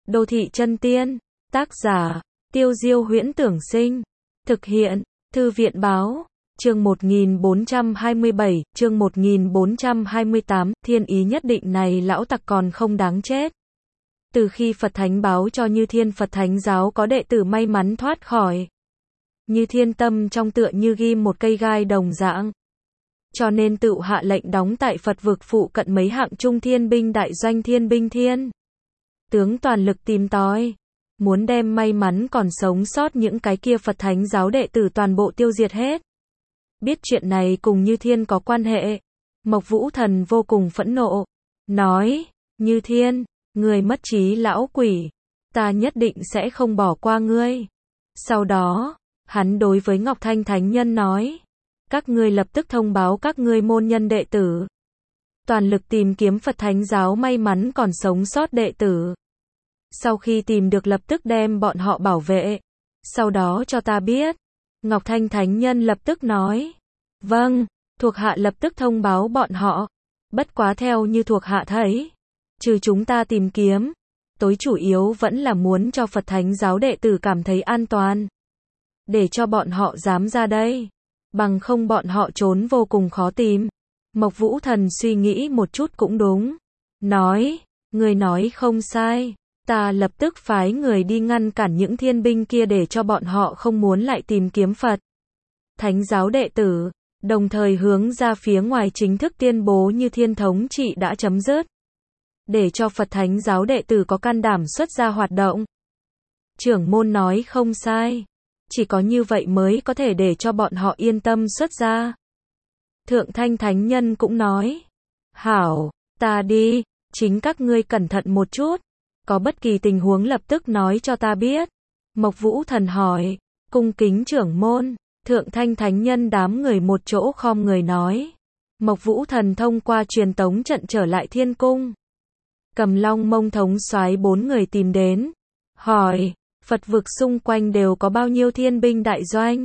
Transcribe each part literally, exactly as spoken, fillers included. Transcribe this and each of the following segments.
Đô thị chân tiên. Tác giả, Tiêu Diêu Huyễn Tưởng Sinh. Thực hiện, Thư viện Báo. Chương một nghìn bốn trăm hai mươi bảy, chương một nghìn bốn trăm hai mươi tám, thiên ý nhất định này lão tặc còn không đáng chết. Từ khi Phật Thánh báo cho Như Thiên Phật Thánh giáo có đệ tử may mắn thoát khỏi, Như Thiên tâm trong tựa như ghim một cây gai đồng dạng. Cho nên tự hạ lệnh đóng tại Phật vực phụ cận mấy hạng trung thiên binh đại doanh thiên binh thiên tướng toàn lực tìm tòi, muốn đem may mắn còn sống sót những cái kia Phật Thánh giáo đệ tử toàn bộ tiêu diệt hết. Biết chuyện này cùng Như Thiên có quan hệ, Mộc Vũ Thần vô cùng phẫn nộ, nói, Như Thiên, ngươi mất trí lão quỷ, ta nhất định sẽ không bỏ qua ngươi. Sau đó, hắn đối với Ngọc Thanh Thánh Nhân nói, các ngươi lập tức thông báo các ngươi môn nhân đệ tử, toàn lực tìm kiếm Phật Thánh giáo may mắn còn sống sót đệ tử. Sau khi tìm được lập tức đem bọn họ bảo vệ, sau đó cho ta biết. Ngọc Thanh Thánh Nhân lập tức nói, vâng, thuộc hạ lập tức thông báo bọn họ. Bất quá theo như thuộc hạ thấy, trừ chúng ta tìm kiếm, tối chủ yếu vẫn là muốn cho Phật Thánh giáo đệ tử cảm thấy an toàn, để cho bọn họ dám ra đây, bằng không bọn họ trốn vô cùng khó tìm. Mộc Vũ Thần suy nghĩ một chút cũng đúng, nói, người nói không sai, ta lập tức phái người đi ngăn cản những thiên binh kia để cho bọn họ không muốn lại tìm kiếm Phật Thánh giáo đệ tử, đồng thời hướng ra phía ngoài chính thức tuyên bố Như Thiên thống trị đã chấm dứt, để cho Phật Thánh giáo đệ tử có can đảm xuất ra hoạt động. Trưởng môn nói không sai, chỉ có như vậy mới có thể để cho bọn họ yên tâm xuất ra. Thượng Thanh Thánh Nhân cũng nói, hảo, ta đi, chính các ngươi cẩn thận một chút, có bất kỳ tình huống lập tức nói cho ta biết. Mộc Vũ Thần hỏi, cung kính trưởng môn. Thượng Thanh Thánh Nhân đám người một chỗ khom người nói. Mộc Vũ Thần thông qua truyền tống trận trở lại thiên cung. Cầm Long Mông thống soái bốn người tìm đến, hỏi, Phật vực xung quanh đều có bao nhiêu thiên binh đại doanh?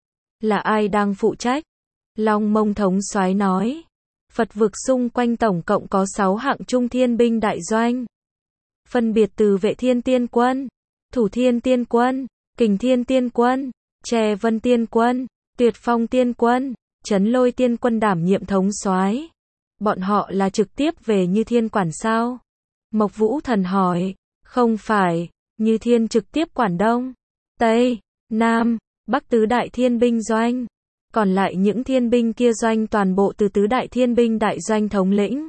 Là ai đang phụ trách? Long Mông thống soái nói, Phật vực xung quanh tổng cộng có sáu hạng trung thiên binh đại doanh, phân biệt từ Vệ Thiên Tiên Quân, Thủ Thiên Tiên Quân, Kình Thiên Tiên Quân, Tre Vân Tiên Quân, Tuyệt Phong Tiên Quân, Trấn Lôi Tiên Quân đảm nhiệm thống soái. Bọn họ là trực tiếp về Như Thiên quản sao? Mộc Vũ Thần hỏi, không phải, Như Thiên trực tiếp quản Đông, Tây, Nam, Bắc tứ đại thiên binh doanh, còn lại những thiên binh kia doanh toàn bộ từ tứ đại thiên binh đại doanh thống lĩnh.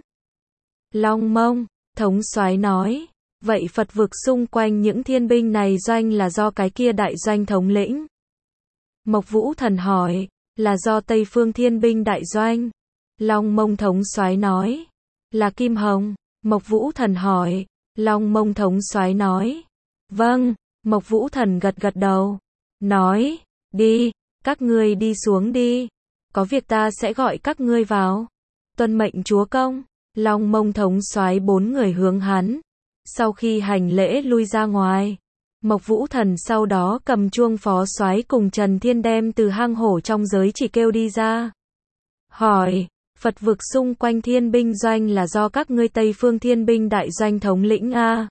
Long Mông thống soái nói, vậy Phật vực xung quanh những thiên binh này doanh là do cái kia đại doanh thống lĩnh? Mộc Vũ Thần hỏi, là do Tây Phương Thiên binh đại doanh. Long Mông thống soái nói, là Kim Hồng. Mộc Vũ Thần hỏi, Long Mông thống soái nói, vâng. Mộc Vũ Thần gật gật đầu, nói, đi, các ngươi đi xuống đi, có việc ta sẽ gọi các ngươi vào. Tuân mệnh chúa công. Long Mông thống soái bốn người hướng hắn. Sau khi hành lễ lui ra ngoài, Mộc Vũ Thần sau đó cầm chuông phó soái cùng Trần Thiên đem từ hang hổ trong giới chỉ kêu đi ra. Hỏi, Phật vực xung quanh thiên binh doanh là do các ngươi Tây Phương Thiên binh đại doanh thống lĩnh a?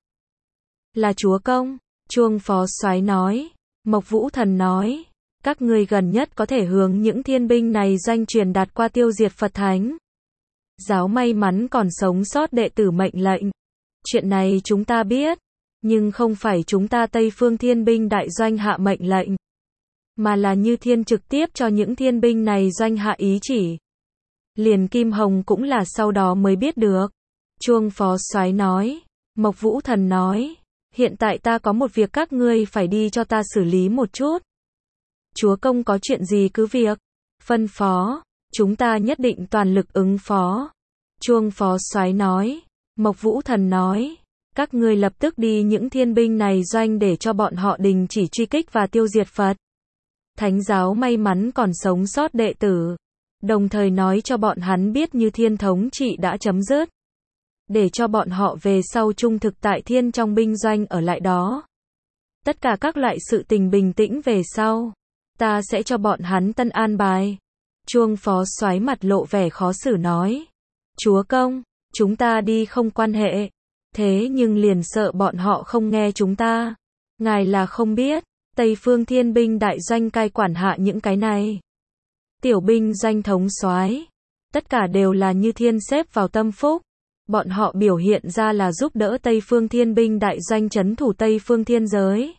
Là chúa công. Chuông phó soái nói. Mộc Vũ Thần nói, các ngươi gần nhất có thể hướng những thiên binh này doanh truyền đạt qua tiêu diệt Phật Thánh giáo may mắn còn sống sót đệ tử mệnh lệnh. Chuyện này chúng ta biết, nhưng không phải chúng ta Tây Phương Thiên binh đại doanh hạ mệnh lệnh, mà là Như Thiên trực tiếp cho những thiên binh này doanh hạ ý chỉ. Liền Kim Hồng cũng là sau đó mới biết được. Chuông phó soái nói. Mộc Vũ Thần nói, hiện tại ta có một việc các ngươi phải đi cho ta xử lý một chút. Chúa công có chuyện gì cứ việc phân phó, chúng ta nhất định toàn lực ứng phó. Chuông phó soái nói. Mộc Vũ Thần nói, các ngươi lập tức đi những thiên binh này doanh để cho bọn họ đình chỉ truy kích và tiêu diệt Phật Thánh giáo may mắn còn sống sót đệ tử, đồng thời nói cho bọn hắn biết Như Thiên thống trị đã chấm dứt, để cho bọn họ về sau trung thực tại thiên trong binh doanh ở lại đó. Tất cả các loại sự tình bình tĩnh về sau, ta sẽ cho bọn hắn tân an bài. Chuông phó soái mặt lộ vẻ khó xử nói, chúa công, chúng ta đi không quan hệ, Thế nhưng liền sợ bọn họ không nghe chúng ta. Ngài là không biết, Tây Phương Thiên binh đại doanh cai quản hạ những cái này. Tiểu binh doanh thống soái, tất cả đều là Như Thiên xếp vào tâm phúc. Bọn họ biểu hiện ra là giúp đỡ Tây Phương Thiên binh đại doanh trấn thủ Tây Phương Thiên giới.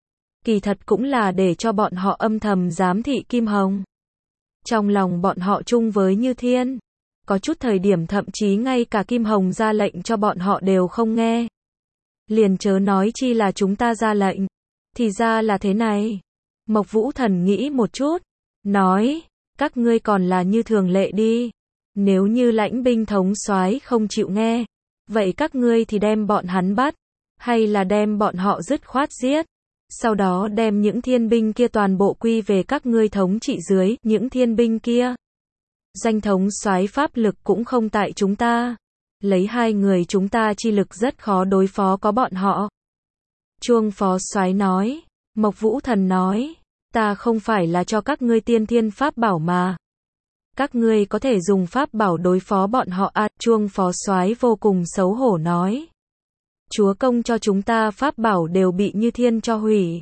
Kỳ thật cũng là để cho bọn họ âm thầm giám thị Kim Hồng. Trong lòng bọn họ chung với Như Thiên. Có chút thời điểm thậm chí ngay cả Kim Hồng ra lệnh cho bọn họ đều không nghe. Liền chớ nói chi là chúng ta ra lệnh. Thì ra là thế này. Mộc Vũ Thần nghĩ một chút. Nói, các ngươi còn là như thường lệ đi. Nếu như lãnh binh thống soái không chịu nghe. Vậy các ngươi thì đem bọn hắn bắt. Hay là đem bọn họ dứt khoát giết. Sau đó đem những thiên binh kia toàn bộ quy về các ngươi thống trị dưới. Những thiên binh kia. Danh thống soái pháp lực cũng không tại chúng ta. Lấy hai người chúng ta chi lực rất khó đối phó có bọn họ. Chuông phó soái nói. Mộc Vũ Thần nói. Ta không phải là cho các ngươi tiên thiên pháp bảo mà. Các ngươi có thể dùng pháp bảo đối phó bọn họ à. Chuông phó soái vô cùng xấu hổ nói. Chúa công cho chúng ta pháp bảo đều bị Như Thiên cho hủy.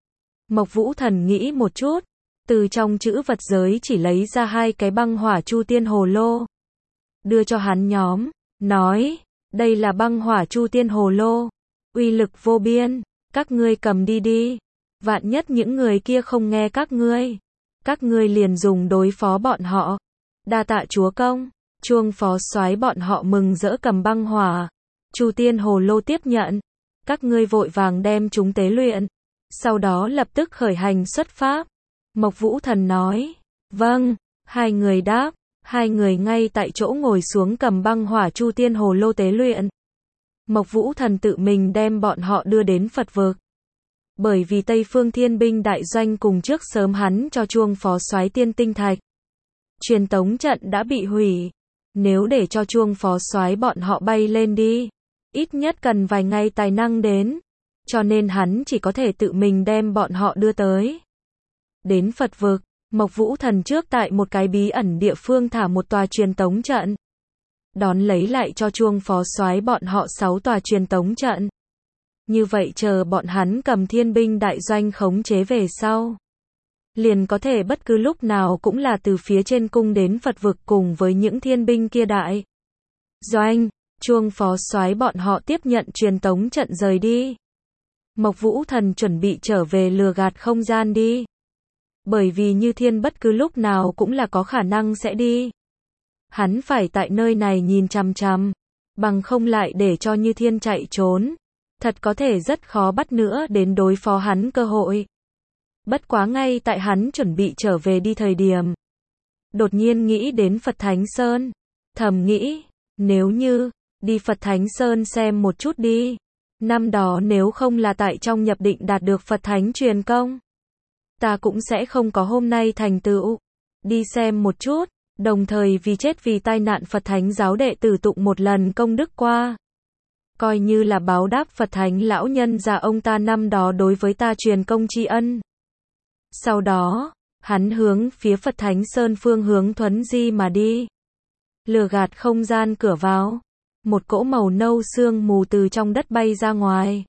Mộc Vũ Thần nghĩ một chút. Từ trong chữ vật giới chỉ lấy ra hai cái băng hỏa chu tiên hồ lô. Đưa cho hắn nhóm. Nói. Đây là băng hỏa chu tiên hồ lô. Uy lực vô biên. Các ngươi cầm đi đi. Vạn nhất những người kia không nghe các ngươi. Các ngươi liền dùng đối phó bọn họ. Đa tạ chúa công. Chuông phó soái bọn họ mừng rỡ cầm băng hỏa chu tiên hồ lô tiếp nhận. Các ngươi vội vàng đem chúng tế luyện. Sau đó lập tức khởi hành xuất phát. Mộc Vũ Thần nói. Vâng. Hai người đáp. Hai người ngay tại chỗ ngồi xuống cầm băng hỏa chu tiên hồ lô tế luyện. Mộc Vũ Thần tự mình đem bọn họ đưa đến Phật vực. Bởi vì Tây Phương Thiên binh đại doanh cùng trước sớm hắn cho chuông phó soái tiên tinh thạch. Truyền tống trận đã bị hủy. Nếu để cho chuông phó soái bọn họ bay lên đi, ít nhất cần vài ngày tài năng đến. Cho nên hắn chỉ có thể tự mình đem bọn họ đưa tới. Đến Phật vực, Mộc Vũ Thần trước tại một cái bí ẩn địa phương thả một tòa truyền tống trận. Đón lấy lại cho chuông phó soái bọn họ sáu tòa truyền tống trận. Như vậy chờ bọn hắn cầm thiên binh đại doanh khống chế về sau. Liền có thể bất cứ lúc nào cũng là từ phía trên cung đến Phật vực cùng với những thiên binh kia đại doanh. Chuông phó soái bọn họ tiếp nhận truyền tống trận rời đi. Mộc Vũ Thần chuẩn bị trở về lừa gạt không gian đi. Bởi vì Như Thiên bất cứ lúc nào cũng là có khả năng sẽ đi. Hắn phải tại nơi này nhìn chằm chằm. Bằng không lại để cho Như Thiên chạy trốn. Thật có thể rất khó bắt nữa đến đối phó hắn cơ hội. Bất quá ngay tại hắn chuẩn bị trở về đi thời điểm. Đột nhiên nghĩ đến Phật Thánh Sơn. Thầm nghĩ, nếu như, đi Phật Thánh Sơn xem một chút đi. Năm đó nếu không là tại trong nhập định đạt được Phật Thánh truyền công. Ta cũng sẽ không có hôm nay thành tựu. Đi xem một chút, đồng thời vì chết vì tai nạn Phật Thánh giáo đệ tử tụng một lần công đức qua. Coi như là báo đáp Phật Thánh lão nhân già ông ta năm đó đối với ta truyền công tri ân. Sau đó, hắn hướng phía Phật Thánh Sơn phương hướng thuấn di mà đi. Lừa gạt không gian cửa vào. Một cỗ màu nâu sương mù từ trong đất bay ra ngoài.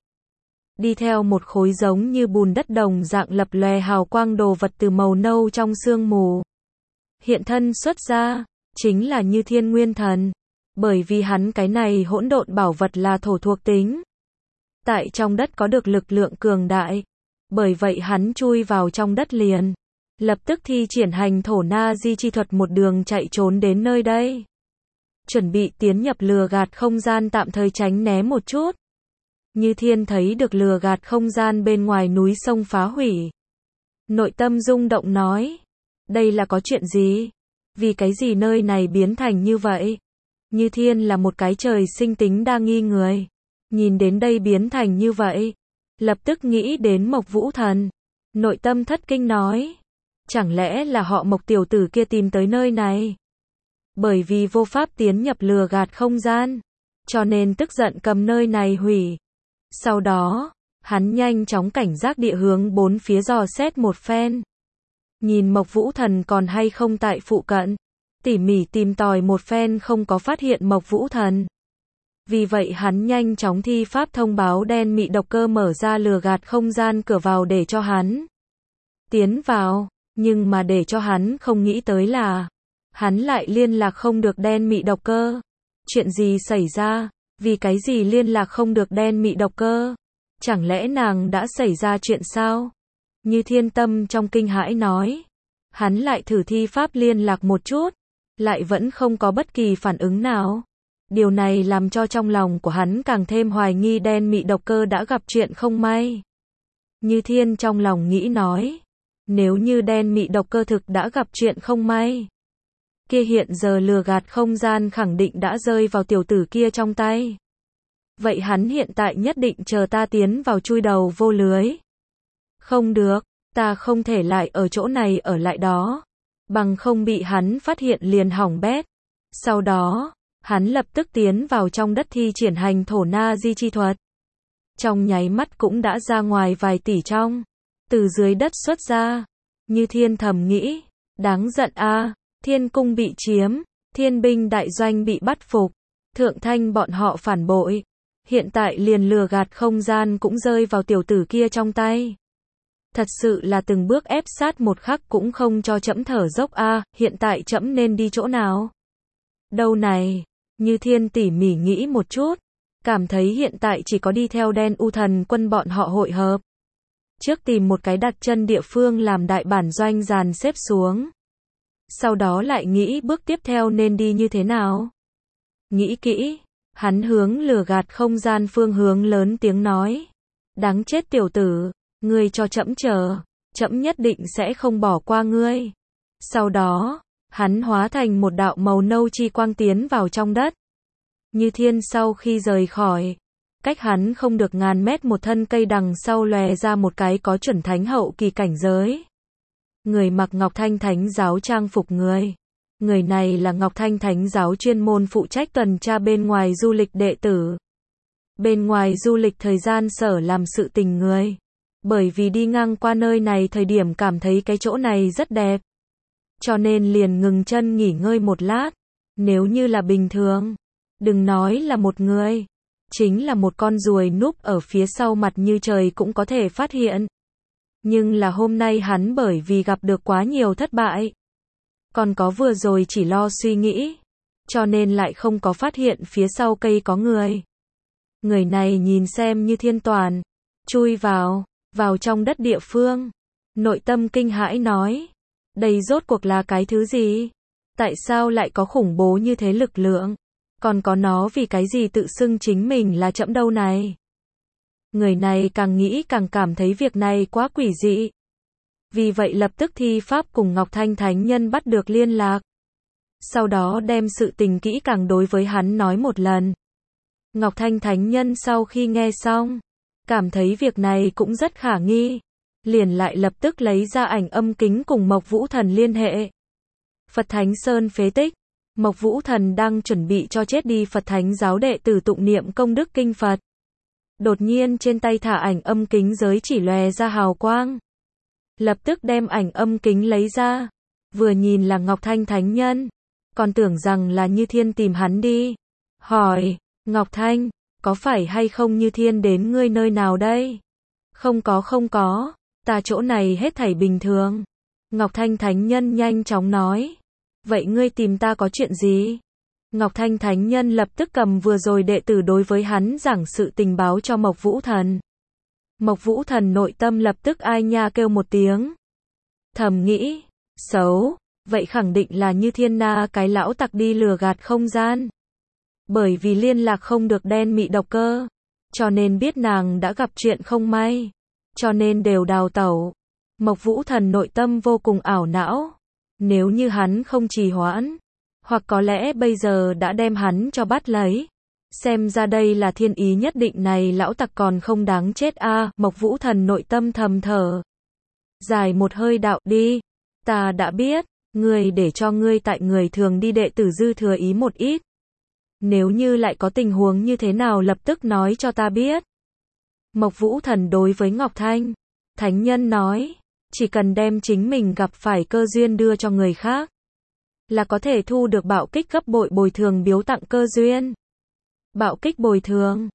Đi theo một khối giống như bùn đất đồng dạng lập lòe hào quang đồ vật từ màu nâu trong sương mù. Hiện thân xuất ra, chính là Như Thiên Nguyên Thần. Bởi vì hắn cái này hỗn độn bảo vật là thổ thuộc tính. Tại trong đất có được lực lượng cường đại. Bởi vậy hắn chui vào trong đất liền. Lập tức thi triển hành thổ na di chi thuật một đường chạy trốn đến nơi đây. Chuẩn bị tiến nhập lừa gạt không gian tạm thời tránh né một chút. Như Thiên thấy được lừa gạt không gian bên ngoài núi sông phá hủy. Nội tâm rung động nói. Đây là có chuyện gì? Vì cái gì nơi này biến thành như vậy? Như Thiên là một cái trời sinh tính đa nghi người. Nhìn đến đây biến thành như vậy. Lập tức nghĩ đến Mộc Vũ Thần. Nội tâm thất kinh nói. Chẳng lẽ là họ Mộc tiểu tử kia tìm tới nơi này? Bởi vì vô pháp tiến nhập lừa gạt không gian. Cho nên tức giận cầm nơi này hủy. Sau đó, hắn nhanh chóng cảnh giác địa hướng bốn phía dò xét một phen. Nhìn Mộc Vũ Thần còn hay không tại phụ cận. Tỉ mỉ tìm tòi một phen không có phát hiện Mộc Vũ Thần. Vì vậy hắn nhanh chóng thi pháp thông báo đen mị độc cơ mở ra lừa gạt không gian cửa vào để cho hắn tiến vào, nhưng mà để cho hắn không nghĩ tới là hắn lại liên lạc không được đen mị độc cơ. Chuyện gì xảy ra? Vì cái gì liên lạc không được đen mị độc cơ? Chẳng lẽ nàng đã xảy ra chuyện sao? Như Thiên tâm trong kinh hãi nói. Hắn lại thử thi pháp liên lạc một chút, lại vẫn không có bất kỳ phản ứng nào. Điều này làm cho trong lòng của hắn càng thêm hoài nghi đen mị độc cơ đã gặp chuyện không may. Như Thiên trong lòng nghĩ nói, nếu như đen mị độc cơ thực đã gặp chuyện không may, kia hiện giờ lừa gạt không gian khẳng định đã rơi vào tiểu tử kia trong tay. Vậy hắn hiện tại nhất định chờ ta tiến vào chui đầu vô lưới. Không được, ta không thể lại ở chỗ này ở lại đó, bằng không bị hắn phát hiện liền hỏng bét. Sau đó, hắn lập tức tiến vào trong đất thi triển hành thổ na di chi thuật. Trong nháy mắt cũng đã ra ngoài vài tỷ trong, từ dưới đất xuất ra. Như Thiên thầm nghĩ, đáng giận a, Thiên cung bị chiếm, Thiên binh đại doanh bị bắt phục, Thượng Thanh bọn họ phản bội, hiện tại liền lừa gạt không gian cũng rơi vào tiểu tử kia trong tay. Thật sự là từng bước ép sát một khắc cũng không cho trẫm thở dốc a, hiện tại trẫm nên đi chỗ nào? Đâu này? Như Thiên tỉ mỉ nghĩ một chút, cảm thấy hiện tại chỉ có đi theo đen u thần quân bọn họ hội hợp. Trước tìm một cái đặt chân địa phương làm đại bản doanh dàn xếp xuống. Sau đó lại nghĩ bước tiếp theo nên đi như thế nào. Nghĩ kỹ, hắn hướng lừa gạt không gian phương hướng lớn tiếng nói. Đáng chết tiểu tử, ngươi cho trẫm chờ, trẫm nhất định sẽ không bỏ qua ngươi. Sau đó, hắn hóa thành một đạo màu nâu chi quang tiến vào trong đất. Như Thiên sau khi rời khỏi, cách hắn không được ngàn mét một thân cây đằng sau lòe ra một cái có chuẩn thánh hậu kỳ cảnh giới. Người mặc Ngọc Thanh Thánh giáo trang phục người. Người này là Ngọc Thanh Thánh giáo chuyên môn phụ trách tuần tra bên ngoài du lịch đệ tử. Bên ngoài du lịch thời gian sở làm sự tình người. Bởi vì đi ngang qua nơi này thời điểm cảm thấy cái chỗ này rất đẹp. Cho nên liền ngừng chân nghỉ ngơi một lát. Nếu như là bình thường, đừng nói là một người, chính là một con ruồi núp ở phía sau mặt như trời cũng có thể phát hiện. Nhưng là hôm nay hắn bởi vì gặp được quá nhiều thất bại, còn có vừa rồi chỉ lo suy nghĩ, cho nên lại không có phát hiện phía sau cây có người. Người này nhìn xem Như Thiên toàn, chui vào, vào trong đất địa phương. Nội tâm kinh hãi nói, đây rốt cuộc là cái thứ gì? Tại sao lại có khủng bố như thế lực lượng? Còn có nó vì cái gì tự xưng chính mình là trẫm đâu này? Người này càng nghĩ càng cảm thấy việc này quá quỷ dị. Vì vậy lập tức thi pháp cùng Ngọc Thanh Thánh Nhân bắt được liên lạc. Sau đó đem sự tình kỹ càng đối với hắn nói một lần. Ngọc Thanh Thánh Nhân sau khi nghe xong, cảm thấy việc này cũng rất khả nghi. Liền lại lập tức lấy ra ảnh âm kính cùng Mộc Vũ Thần liên hệ. Phật Thánh Sơn phế tích. Mộc Vũ Thần đang chuẩn bị cho chết đi Phật Thánh giáo đệ tử tụng niệm công đức kinh Phật. Đột nhiên trên tay thả ảnh âm kính giới chỉ lòe ra hào quang. Lập tức đem ảnh âm kính lấy ra. Vừa nhìn là Ngọc Thanh Thánh Nhân. Còn tưởng rằng là Như Thiên tìm hắn đi. Hỏi, Ngọc Thanh, có phải hay không Như Thiên đến ngươi nơi nào đây? Không có không có, ta chỗ này hết thảy bình thường. Ngọc Thanh Thánh Nhân nhanh chóng nói. Vậy ngươi tìm ta có chuyện gì? Ngọc Thanh Thánh Nhân lập tức cầm vừa rồi đệ tử đối với hắn giảng sự tình báo cho Mộc Vũ Thần. Mộc Vũ Thần nội tâm lập tức ai nha kêu một tiếng. Thầm nghĩ, xấu, vậy khẳng định là Như Thiên na cái lão tặc đi lừa gạt không gian. Bởi vì liên lạc không được đen mị độc cơ, cho nên biết nàng đã gặp chuyện không may, cho nên đều đào tẩu. Mộc Vũ Thần nội tâm vô cùng ảo não. Nếu như hắn không trì hoãn, hoặc có lẽ bây giờ đã đem hắn cho bắt lấy. Xem ra đây là thiên ý nhất định này lão tặc còn không đáng chết a. À, Mộc Vũ Thần nội tâm thầm thở. Dài một hơi đạo đi. Ta đã biết, ngươi để cho ngươi tại người thường đi đệ tử dư thừa ý một ít. Nếu như lại có tình huống như thế nào lập tức nói cho ta biết. Mộc Vũ Thần đối với Ngọc Thanh Thánh Nhân nói. Chỉ cần đem chính mình gặp phải cơ duyên đưa cho người khác, là có thể thu được bạo kích gấp bội bồi thường biếu tặng cơ duyên. Bạo kích bồi thường.